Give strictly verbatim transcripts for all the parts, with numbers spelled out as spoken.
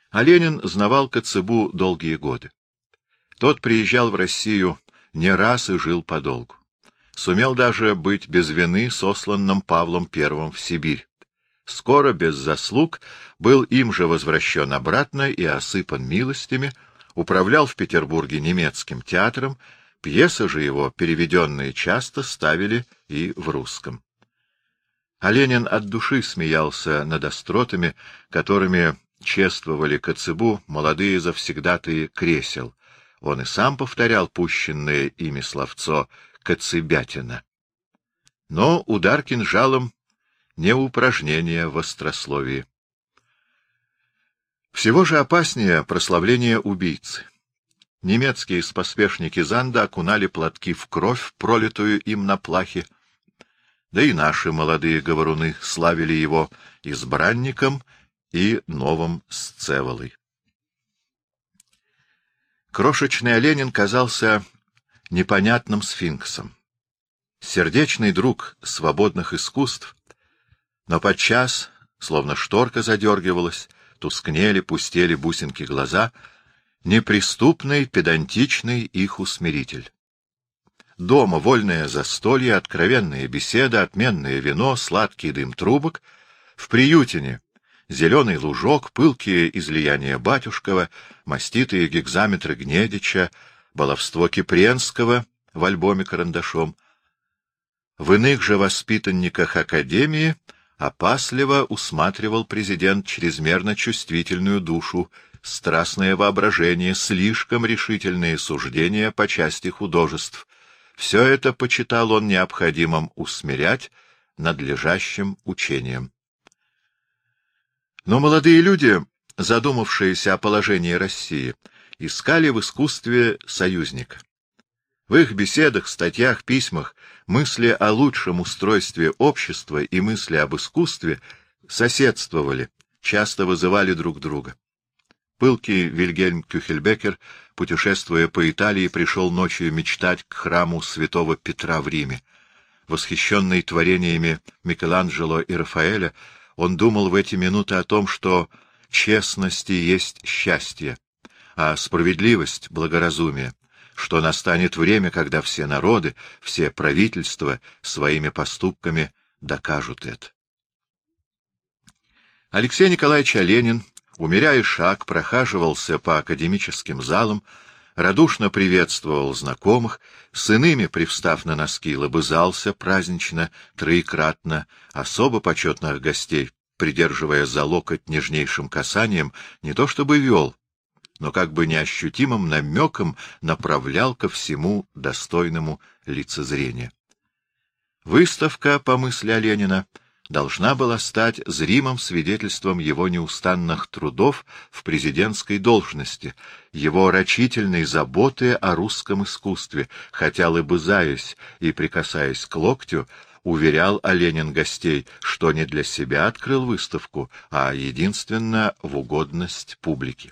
А Ленин знавал Коцыбу долгие годы. Тот приезжал в Россию не раз и жил подолгу. Сумел даже быть без вины сосланным Павлом Первым в Сибирь. Скоро, без заслуг, был им же возвращен обратно и осыпан милостями, управлял в Петербурге немецким театром, пьесы же его, переведенные, часто ставили и в русском. А Ленин от души смеялся над остротами, которыми чествовали Коцыбу молодые завсегдатые кресел. Он и сам повторял пущенное ими словцо «Коцыбятина». Но удар кинжалом не упражнение в острословии. Всего же опаснее прославление убийцы. Немецкие споспешники Занда окунали платки в кровь, пролитую им на плахе, да и наши молодые говоруны славили его избранником и новым Сцеволой. Крошечный Оленин казался непонятным сфинксом. Сердечный друг свободных искусств, но подчас, словно шторка задергивалась, тускнели, пустели бусинки глаза, неприступный, педантичный их усмиритель. Дома вольное застолье, откровенные беседы, отменное вино, сладкий дым трубок. В приютине зеленый лужок, пылкие излияния Батюшкова, маститые гекзаметры Гнедича, баловство Кипренского в альбоме карандашом. В иных же воспитанниках академии опасливо усматривал президент чрезмерно чувствительную душу, страстное воображение, слишком решительные суждения по части художеств. Все это почитал он необходимым усмирять надлежащим учением. Но молодые люди, задумавшиеся о положении России, искали в искусстве союзника. В их беседах, статьях, письмах мысли о лучшем устройстве общества и мысли об искусстве соседствовали, часто вызывали друг друга. Пылкий Вильгельм Кюхельбекер, путешествуя по Италии, пришел ночью мечтать к храму святого Петра в Риме. Восхищенный творениями Микеланджело и Рафаэля, он думал в эти минуты о том, что честность есть счастье, а справедливость — благоразумие, что настанет время, когда все народы, все правительства своими поступками докажут это. Алексей Николаевич Оленин, умеряя шаг, прохаживался по академическим залам, радушно приветствовал знакомых, с иными, привстав на носки, лобызался празднично, троекратно, особо почетных гостей, придерживая за локоть нежнейшим касанием, не то чтобы вел, но как бы неощутимым намеком направлял ко всему достойному лицезрения. Выставка, по мысли Оленина, должна была стать зримым свидетельством его неустанных трудов в президентской должности, его рачительной заботы о русском искусстве, хотя, лобызаясь и прикасаясь к локтю, уверял Оленин гостей, что не для себя открыл выставку, а единственно в угодность публике.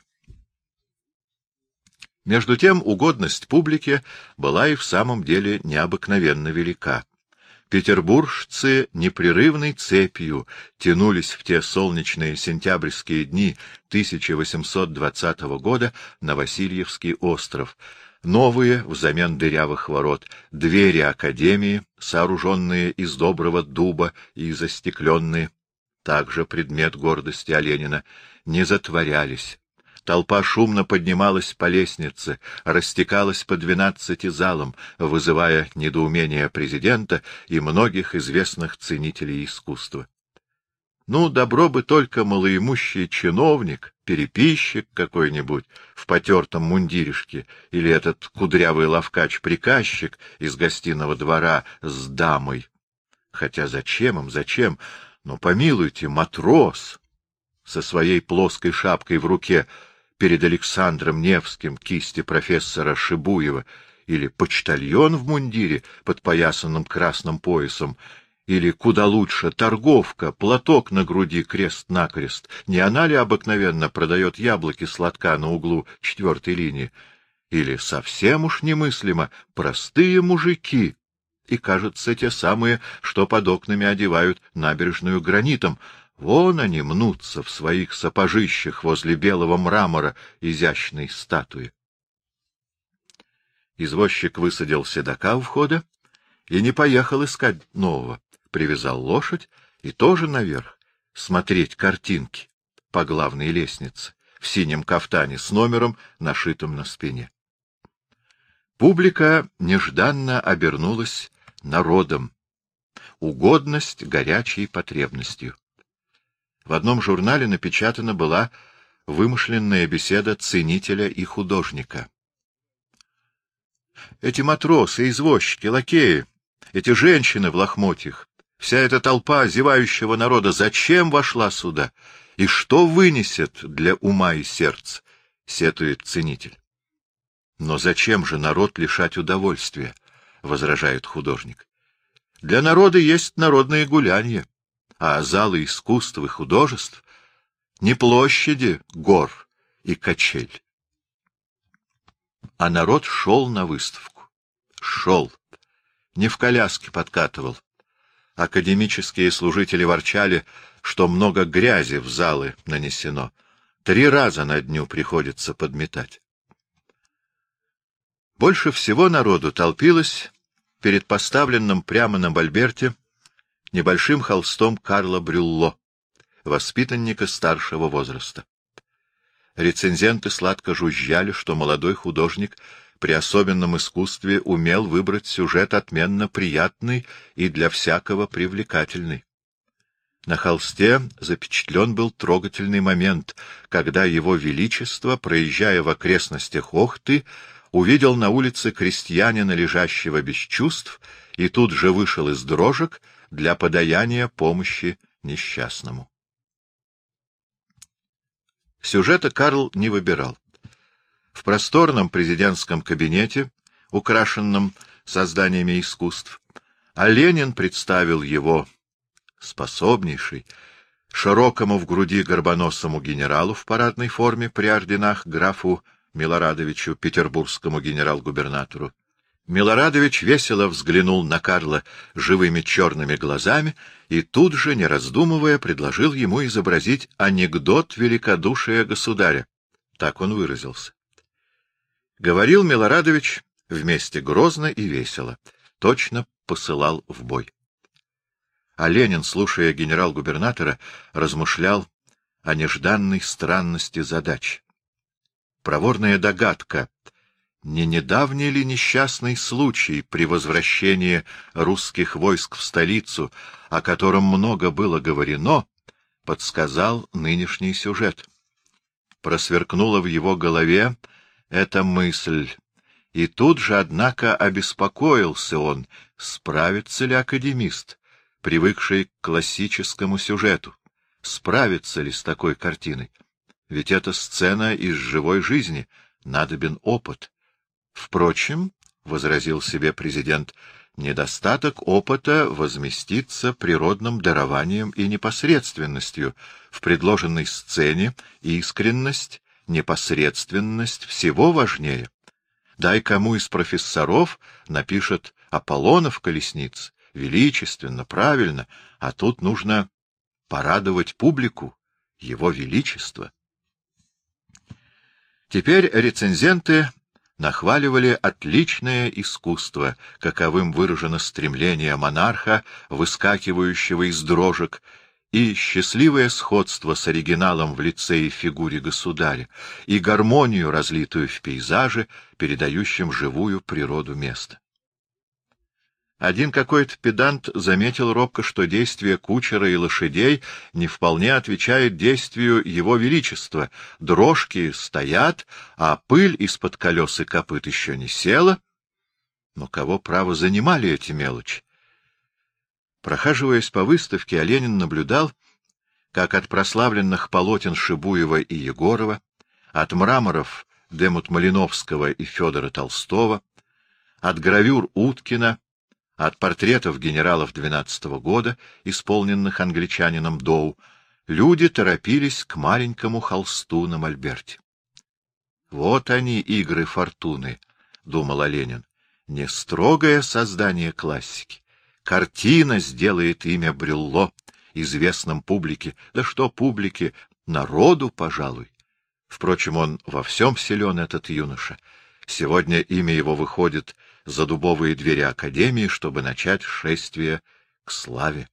Между тем угодность публике была и в самом деле необыкновенно велика. Петербуржцы непрерывной цепью тянулись в те солнечные сентябрьские дни тысяча восемьсот двадцатого года на Васильевский остров. Новые, взамен дырявых ворот, двери академии, сооруженные из доброго дуба и застекленные, также предмет гордости Оленина, не затворялись. Толпа шумно поднималась по лестнице, растекалась по двенадцати залам, вызывая недоумение президента и многих известных ценителей искусства. Ну, добро бы только малоимущий чиновник, переписчик какой-нибудь в потертом мундиришке, или этот кудрявый лавкач-приказчик из гостиного двора с дамой. Хотя зачем им, зачем? Но помилуйте, матрос со своей плоской шапкой в руке перед Александром Невским кисти профессора Шибуева, или почтальон в мундире, подпоясанном красным поясом, или, куда лучше, торговка, платок на груди крест-накрест. Не она ли обыкновенно продает яблоки сладка на углу четвертой линии? Или, совсем уж немыслимо, простые мужики, и, кажется, те самые, что под окнами одевают набережную гранитом. Вон они мнутся в своих сапожищах возле белого мрамора изящной статуи. Извозчик высадил седока у входа и не поехал искать нового. Привязал лошадь и тоже наверх смотреть картинки по главной лестнице в синем кафтане с номером, нашитым на спине. Публика нежданно обернулась народом, угодность горячей потребностью. В одном журнале напечатана была вымышленная беседа ценителя и художника. Эти матросы, извозчики, лакеи, эти женщины в лохмотьях, вся эта толпа зевающего народа зачем вошла сюда? И что вынесет для ума и сердца? — сетует ценитель. — Но зачем же народ лишать удовольствия? — возражает художник. — Для народа есть народные гулянья, а залы искусств и художеств — не площади гор и качель. А народ шел на выставку. Шел. Не в коляске подкатывал. Академические служители ворчали, что много грязи в залы нанесено. Три раза на дню приходится подметать. Больше всего народу толпилось перед поставленным прямо на мольберте небольшим холстом Карла Брюлло, воспитанника старшего возраста. Рецензенты сладко жужжали, что молодой художник при особенном искусстве умел выбрать сюжет отменно приятный и для всякого привлекательный. На холсте запечатлен был трогательный момент, когда его величество, проезжая в окрестностях Охты, увидел на улице крестьянина, лежащего без чувств, и тут же вышел из дрожек для подаяния помощи несчастному. Сюжета Карл не выбирал. В просторном президентском кабинете, украшенном созданиями искусств, а Ленин представил его способнейший, широкому в груди горбоносому генералу в парадной форме при орденах графу Милорадовичу, петербургскому генерал-губернатору. Милорадович весело взглянул на Карла живыми черными глазами и тут же, не раздумывая, предложил ему изобразить анекдот великодушия государя. Так он выразился. Говорил Милорадович вместе грозно и весело, точно посылал в бой. А Ленин, слушая генерал-губернатора, размышлял о нежданной странности задач. Проворная догадка, не недавний ли несчастный случай при возвращении русских войск в столицу, о котором много было говорено, подсказал нынешний сюжет. Просверкнула в его голове эта мысль, и тут же, однако, обеспокоился он, справится ли академист, привыкший к классическому сюжету, справится ли с такой картиной. Ведь это сцена из живой жизни, надобен опыт. Впрочем, — возразил себе президент, — недостаток опыта возместится природным дарованием и непосредственностью. В предложенной сцене искренность, непосредственность всего важнее. Дай кому из профессоров напишет Аполлонов колесниц, величественно, правильно, а тут нужно порадовать публику, его величество. Теперь рецензенты нахваливали отличное искусство, каковым выражено стремление монарха, выскакивающего из дрожек, и счастливое сходство с оригиналом в лице и фигуре государя, и гармонию, разлитую в пейзаже, передающем живую природу места. Один какой-то педант заметил робко, что действие кучера и лошадей не вполне отвечает действию его величества. Дрожки стоят, а пыль из-под колес и копыт еще не села. Но кого, право, занимали эти мелочи? Прохаживаясь по выставке, Ленин наблюдал, как от прославленных полотен Шибуева и Егорова, от мраморов Демут-Малиновского и Федора Толстого, от гравюр Уткина, от портретов генералов двенадцатого года, исполненных англичанином Доу, люди торопились к маленькому холсту на мольберте. «Вот они, игры фортуны», — думал Ленин, — «не строгое создание классики. Картина сделает имя Брюлло известном публике, да что публике, народу, пожалуй. Впрочем, он во всем силен, этот юноша. Сегодня имя его выходит за дубовые двери Академии, чтобы начать шествие к славе.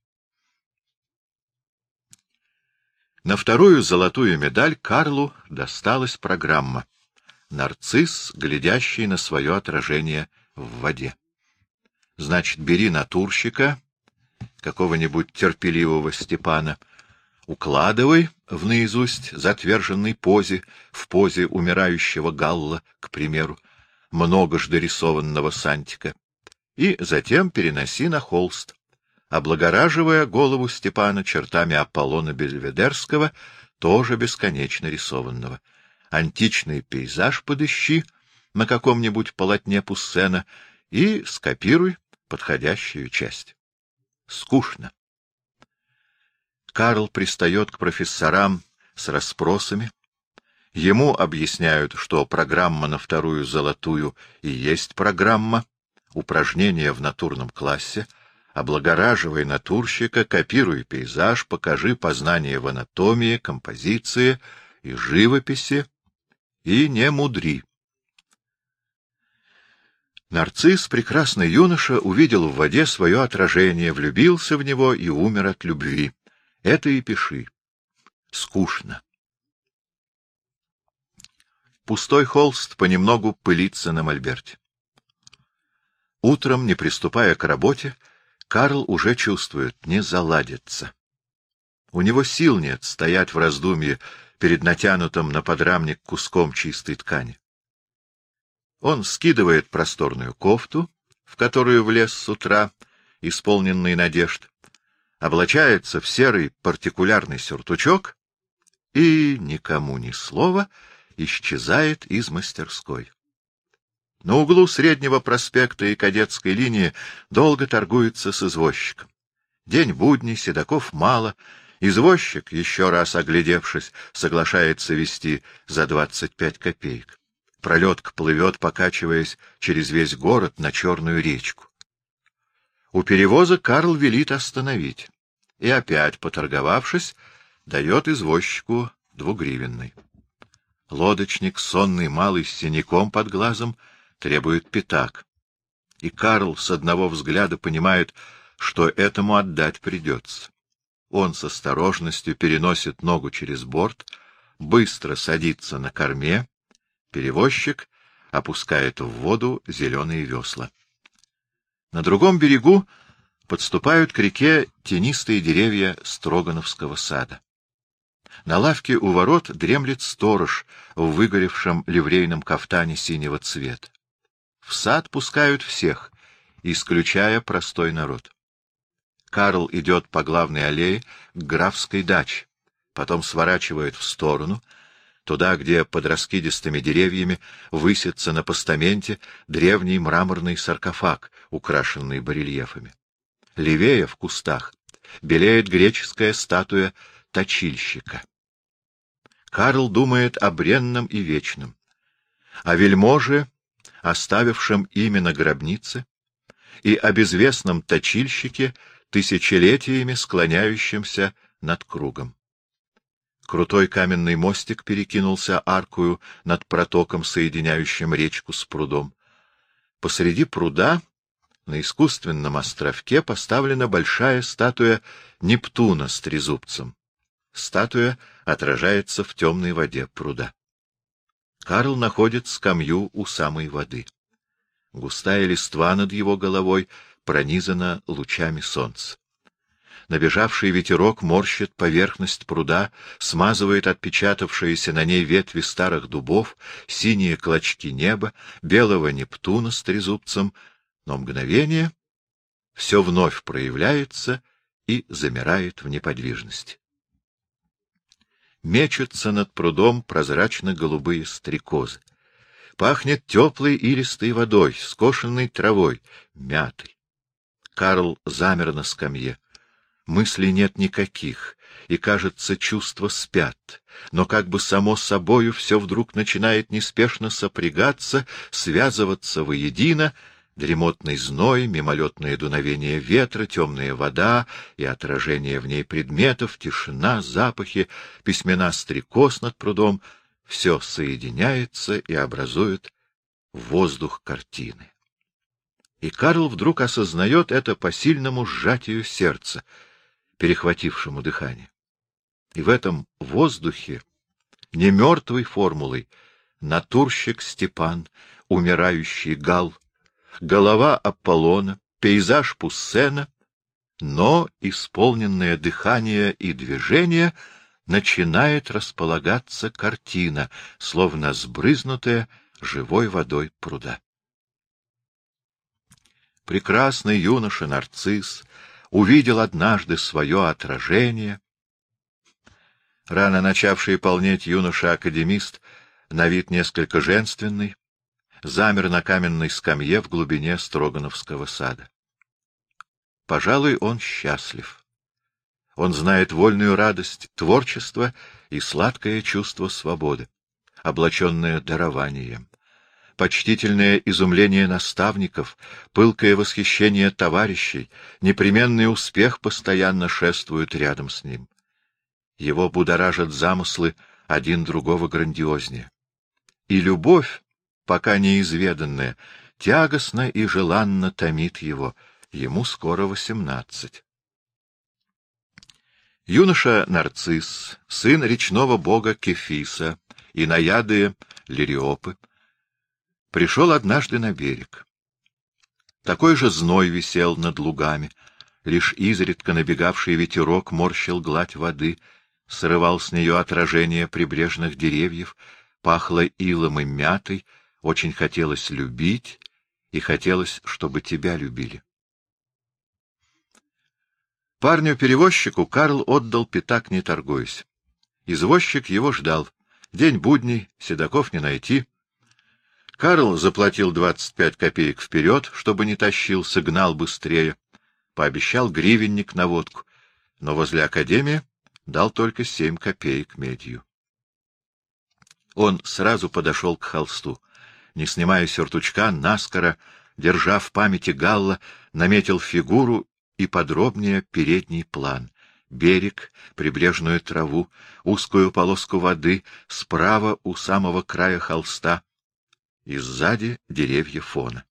На вторую золотую медаль Карлу досталась программа «Нарцисс, глядящий на свое отражение в воде». Значит, бери натурщика, какого-нибудь терпеливого Степана, укладывай в наизусть затверженной позе, в позе умирающего Галла, к примеру, многожды рисованного Сантика, и затем переноси на холст, облагораживая голову Степана чертами Аполлона Бельведерского, тоже бесконечно рисованного. Античный пейзаж подыщи на каком-нибудь полотне Пуссена и скопируй подходящую часть. Скучно. Карл пристает к профессорам с расспросами. Ему объясняют, что программа на вторую золотую и есть программа, упражнения в натурном классе, облагораживай натурщика, копируй пейзаж, покажи познания в анатомии, композиции и живописи, и не мудри. Нарцисс, прекрасный юноша, увидел в воде свое отражение, влюбился в него и умер от любви. Это и пиши. Скучно. Пустой холст понемногу пылится на мольберте. Утром, не приступая к работе, Карл уже чувствует, не заладится. У него сил нет стоять в раздумье перед натянутым на подрамник куском чистой ткани. Он скидывает просторную кофту, в которую влез с утра, исполненный надежд, облачается в серый партикулярный сюртучок и, никому ни слова, исчезает из мастерской. На углу Среднего проспекта и Кадетской линии долго торгуется с извозчиком. День будний, седаков мало. Извозчик, еще раз оглядевшись, соглашается везти за двадцать пять копеек. Пролетка плывет, покачиваясь через весь город на Черную речку. У перевоза Карл велит остановить. И опять, поторговавшись, дает извозчику двугривенный. Лодочник, сонный малый с синяком под глазом, требует пятак. И Карл с одного взгляда понимает, что этому отдать придется. Он с осторожностью переносит ногу через борт, быстро садится на корме, перевозчик опускает в воду зеленые весла. На другом берегу подступают к реке тенистые деревья Строгановского сада. На лавке у ворот дремлет сторож в выгоревшем ливрейном кафтане синего цвета. В сад пускают всех, исключая простой народ. Карл идет по главной аллее к графской даче, потом сворачивает в сторону, туда, где под раскидистыми деревьями высится на постаменте древний мраморный саркофаг, украшенный барельефами. Левее, в кустах, белеет греческая статуя точильщика. Карл думает о бренном и вечном, о вельможе, оставившем имя на гробнице, и о безвестном точильщике, тысячелетиями склоняющемся над кругом. Крутой каменный мостик перекинулся аркою над протоком, соединяющим речку с прудом. Посреди пруда, на искусственном островке, поставлена большая статуя Нептуна с трезубцем. Статуя отражается в темной воде пруда. Карл находит скамью у самой воды. Густая листва над его головой пронизана лучами солнца. Набежавший ветерок морщит поверхность пруда, смазывает отпечатавшиеся на ней ветви старых дубов, синие клочки неба, белого Нептуна с трезубцем, но мгновение все вновь проявляется и замирает в неподвижности. Мечутся над прудом прозрачно-голубые стрекозы. Пахнет теплой илистой водой, скошенной травой, мятой. Карл замер на скамье. Мыслей нет никаких, и, кажется, чувства спят, но как бы само собою все вдруг начинает неспешно сопрягаться, связываться воедино, Дремотный зной, мимолетное дуновение ветра, темная вода и отражение в ней предметов, тишина, запахи, письмена стрекоз над прудом — все соединяется и образует воздух картины. И Карл вдруг осознает это по сильному сжатию сердца, перехватившему дыхание. И в этом воздухе, не мертвой формулой, натурщик Степан, умирающий Гал, голова Аполлона, пейзаж Пуссена, но исполненное дыхание и движение начинает располагаться картина, словно сбрызнутая живой водой пруда. Прекрасный юноша Нарцисс увидел однажды свое отражение. Рано начавший полнеть юноша-академист, на вид несколько женственный, замер на каменной скамье в глубине Строгановского сада. Пожалуй, он счастлив. Он знает вольную радость творчества и сладкое чувство свободы, облаченное дарованием. Почтительное изумление наставников, пылкое восхищение товарищей, непременный успех постоянно шествуют рядом с ним. Его будоражат замыслы один другого грандиознее. И любовь, пока неизведанная, тягостно и желанно томит его, ему скоро восемнадцать. Юноша Нарцисс, сын речного бога Кефиса и наяды Лириопы, пришел однажды на берег. Такой же зной висел над лугами, лишь изредка набегавший ветерок морщил гладь воды, срывал с нее отражение прибрежных деревьев, пахло илом и мятой, очень хотелось любить, и хотелось, чтобы тебя любили. Парню-перевозчику Карл отдал пятак, не торгуясь. Извозчик его ждал. День будний, седаков не найти. Карл заплатил двадцать пять копеек вперед, чтобы не тащился, гнал быстрее. Пообещал гривенник на водку, но возле академии дал только семь копеек медью. Он сразу подошел к холсту. Не снимая сюртучка, наскоро, держа в памяти Галла, наметил фигуру и подробнее передний план. Берег, прибрежную траву, узкую полоску воды, справа у самого края холста, и сзади деревья фона.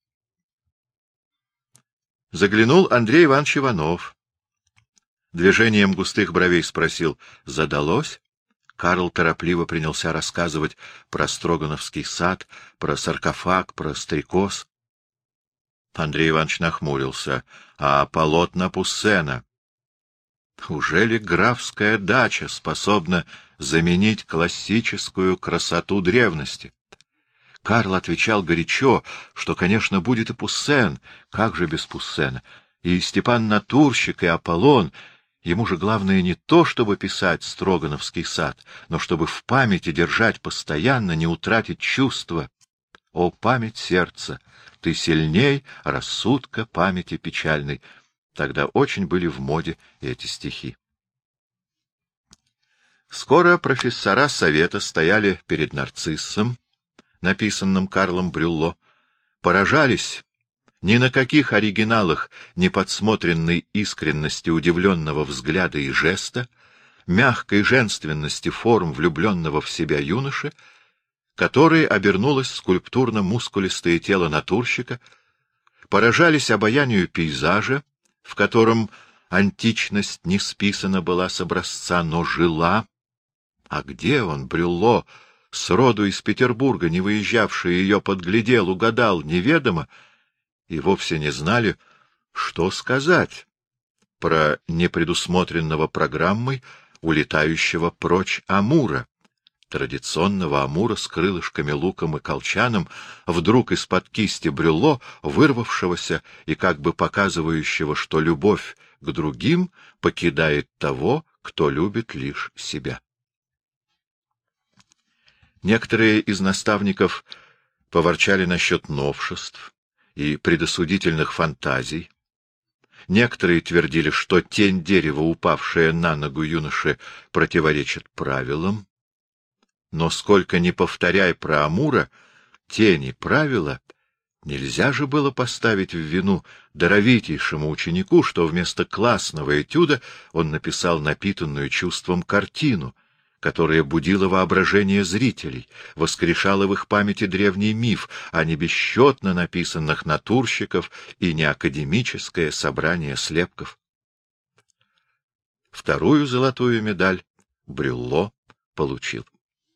Заглянул Андрей Иванович Иванов. Движением густых бровей спросил: «Задалось?» Карл торопливо принялся рассказывать про Строгановский сад, про саркофаг, про стрекоз. Андрей Иванович нахмурился. «А полотна Пуссена? Ужели графская дача способна заменить классическую красоту древности?» Карл отвечал горячо, что, конечно, будет и Пуссен, как же без Пуссена, и Степан Натурщик, и Аполлон. Ему же главное не то, чтобы писать Строгановский сад, но чтобы в памяти держать постоянно, не утратить чувства. О, память сердца! Ты сильней рассудка памяти печальной. Тогда очень были в моде эти стихи. Скоро профессора совета стояли перед Нарциссом, написанным Карлом Брюлло, поражались ни на каких оригиналах не подсмотренной искренности удивленного взгляда и жеста, мягкой женственности форм влюбленного в себя юноши, которой обернулось скульптурно-мускулистое тело натурщика, поражались обаянию пейзажа, в котором античность не списана была с образца, но жила. А где он, Брюлло, сроду из Петербурга, не выезжавший, ее подглядел, угадал, неведомо, и вовсе не знали, что сказать про непредусмотренного программой улетающего прочь Амура, традиционного Амура с крылышками, луком и колчаном, вдруг из-под кисти Брюлло, вырвавшегося и как бы показывающего, что любовь к другим покидает того, кто любит лишь себя. Некоторые из наставников поворчали насчет новшеств и предосудительных фантазий. Некоторые твердили, что тень дерева, упавшая на ногу юноши, противоречит правилам. Но сколько ни повторяй про Амура, тени правила Нельзя же было поставить в вину даровитейшему ученику, что вместо классного этюда он написал напитанную чувством картину, которая будила воображение зрителей, воскрешала в их памяти древний миф, а не бесчетно написанных натурщиков и не академическое собрание слепков. Вторую золотую медаль Брюлло получил.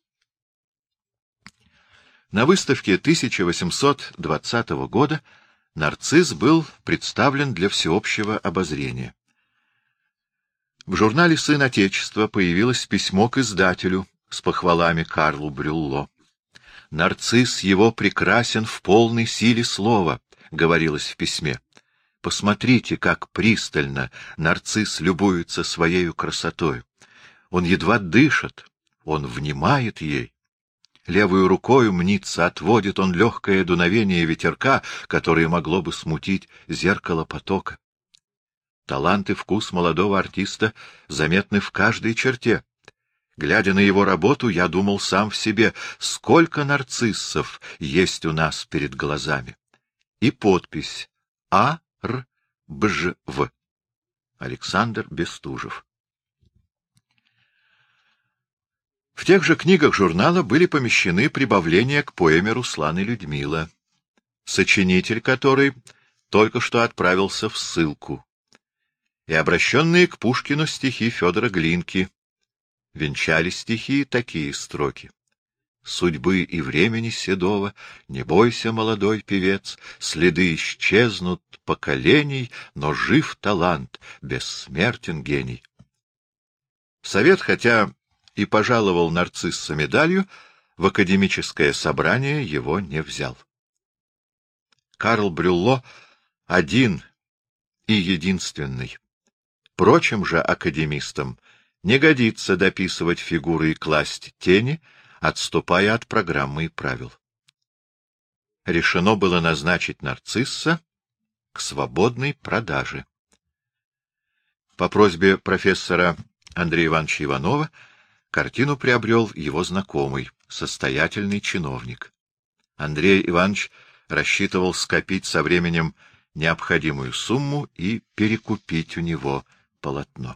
На выставке тысяча восемьсот двадцатого года нарцисс был представлен для всеобщего обозрения. В журнале «Сын Отечества» появилось письмо к издателю с похвалами Карлу Брюлло. «Нарцисс его прекрасен в полной силе слова», — говорилось в письме. «Посмотрите, как пристально нарцисс любуется своею красотою. Он едва дышит, он внимает ей. Левую рукою, мнится, отводит он легкое дуновение ветерка, которое могло бы смутить зеркало потока. Талант и вкус молодого артиста заметны в каждой черте. Глядя на его работу, я думал сам в себе, сколько нарциссов есть у нас перед глазами». И подпись А. Р. Бж. В. Александр Бестужев. В тех же книгах журнала были помещены прибавления к поэме Руслан и Людмила, сочинитель которой только что отправился в ссылку, и обращенные к Пушкину стихи Федора Глинки. Венчали стихи такие строки: «Судьбы и времени седого, не бойся, молодой певец, следы исчезнут поколений, но жив талант, бессмертен гений». Совет, хотя и пожаловал нарцисса медалью, в академическое собрание его не взял. Карл Брюлло один и единственный. Прочим же академистам не годится дописывать фигуры и класть тени, отступая от программы и правил. Решено было назначить нарцисса к свободной продаже. По просьбе профессора Андрея Ивановича Иванова картину приобрел его знакомый, состоятельный чиновник. Андрей Иванович рассчитывал скопить со временем необходимую сумму и перекупить у него полотно.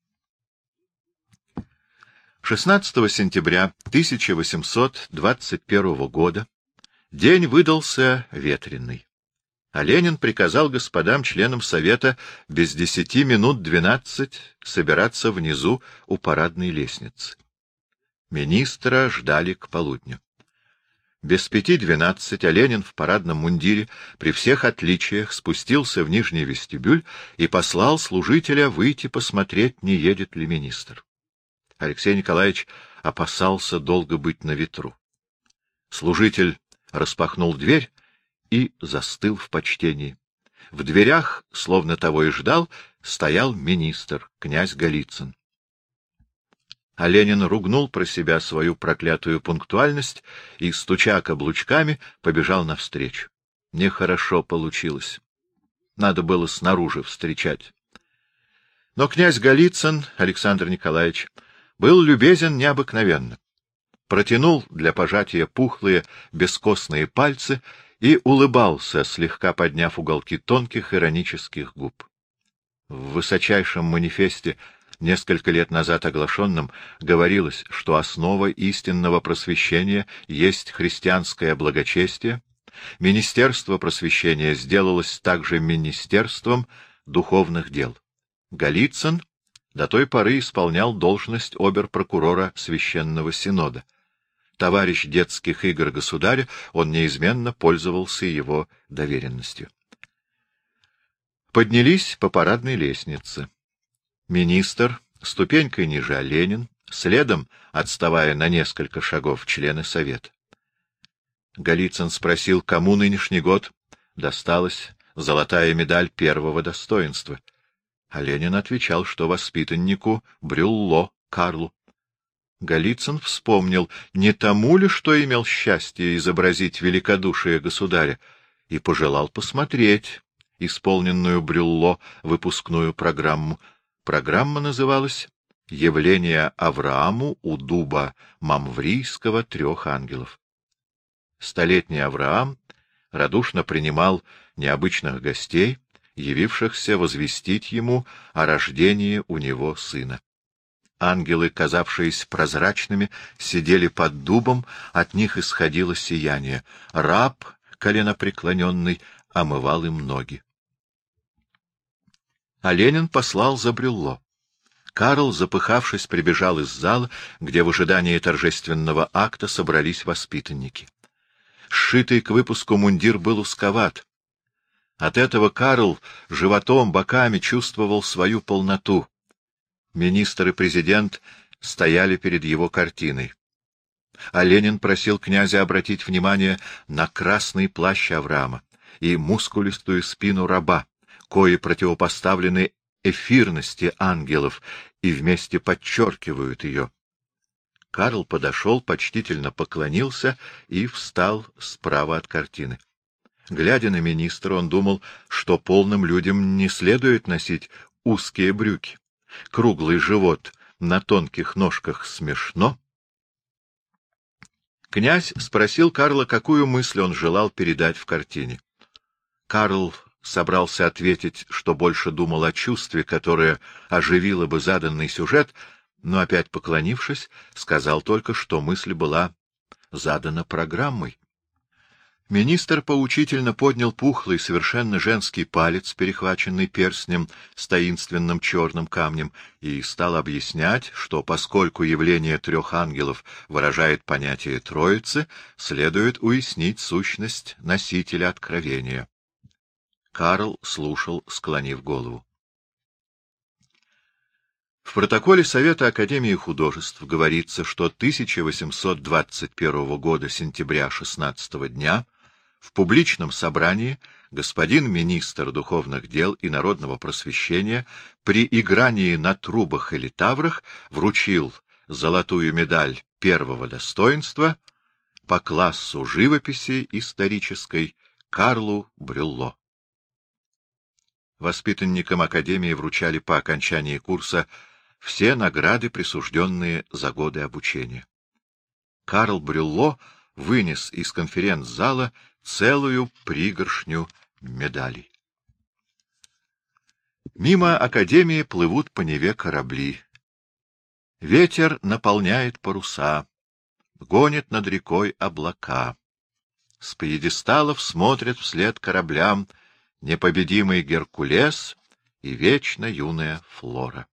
шестнадцатого сентября тысяча восемьсот двадцать первого года день выдался ветреный, а Ленин приказал господам членам Совета без десяти минут двенадцать собираться внизу у парадной лестницы. Министра ждали к полудню. Без пяти двенадцать, а Ленин в парадном мундире при всех отличиях спустился в нижний вестибюль и послал служителя выйти посмотреть, не едет ли министр. Алексей Николаевич опасался долго быть на ветру. Служитель распахнул дверь и застыл в почтении. В дверях, словно того и ждал, стоял министр, князь Голицын. А Ленин ругнул про себя свою проклятую пунктуальность и, стуча каблучками, побежал навстречу. Нехорошо получилось. Надо было снаружи встречать. Но князь Голицын, Александр Николаевич, был любезен необыкновенно. Протянул для пожатия пухлые, бескостные пальцы и улыбался, слегка подняв уголки тонких иронических губ. В высочайшем манифесте, несколько лет назад оглашенном, говорилось, что основа истинного просвещения есть христианское благочестие. Министерство просвещения сделалось также министерством духовных дел. Голицын до той поры исполнял должность обер-прокурора Священного Синода. Товарищ детских игр государя, он неизменно пользовался его доверенностью. Поднялись по парадной лестнице. Министр, ступенькой ниже, а Ленин, следом, отставая на несколько шагов, члены Совета. Голицын спросил, кому нынешний год досталась золотая медаль первого достоинства. А Ленин отвечал, что воспитаннику Брюлло Карлу. Голицын вспомнил, не тому ли, что имел счастье изобразить великодушие государя, и пожелал посмотреть исполненную Брюлло выпускную программу. Программа называлась «Явление Аврааму у дуба Мамврийского трех ангелов». Столетний Авраам радушно принимал необычных гостей, явившихся возвестить ему о рождении у него сына. Ангелы, казавшиеся прозрачными, сидели под дубом, от них исходило сияние. Раб, коленопреклоненный, омывал им ноги. А Ленин послал за Брюлло. Карл, запыхавшись, прибежал из зала, где в ожидании торжественного акта собрались воспитанники. Сшитый к выпуску мундир был узковат. От этого Карл животом, боками чувствовал свою полноту. Министр и президент стояли перед его картиной. А Ленин просил князя обратить внимание на красный плащ Авраама и мускулистую спину раба, кои противопоставлены эфирности ангелов и вместе подчеркивают ее. Карл подошел, почтительно поклонился и встал справа от картины. Глядя на министра, он думал, что полным людям не следует носить узкие брюки. Круглый живот на тонких ножках смешно. Князь спросил Карла, какую мысль он желал передать в картине. Карл собрался ответить, что больше думал о чувстве, которое оживило бы заданный сюжет, но, опять поклонившись, сказал только, что мысль была задана программой. Министр поучительно поднял пухлый, совершенно женский палец, перехваченный перстнем с таинственным черным камнем, и стал объяснять, что поскольку явление трех ангелов выражает понятие Троицы, следует уяснить сущность носителя откровения. Карл слушал, склонив голову. В протоколе Совета Академии художеств говорится, что тысяча восемьсот двадцать первого года сентября шестнадцатого дня в публичном собрании господин министр духовных дел и народного просвещения при игрании на трубах или таврах вручил золотую медаль первого достоинства по классу живописи исторической Карлу Брюлло. Воспитанникам Академии вручали по окончании курса все награды, присужденные за годы обучения. Карл Брюлло вынес из конференц-зала целую пригоршню медалей. Мимо Академии плывут по Неве корабли. Ветер наполняет паруса, гонит над рекой облака. С пьедесталов смотрят вслед кораблям непобедимый Геркулес и вечно юная Флора.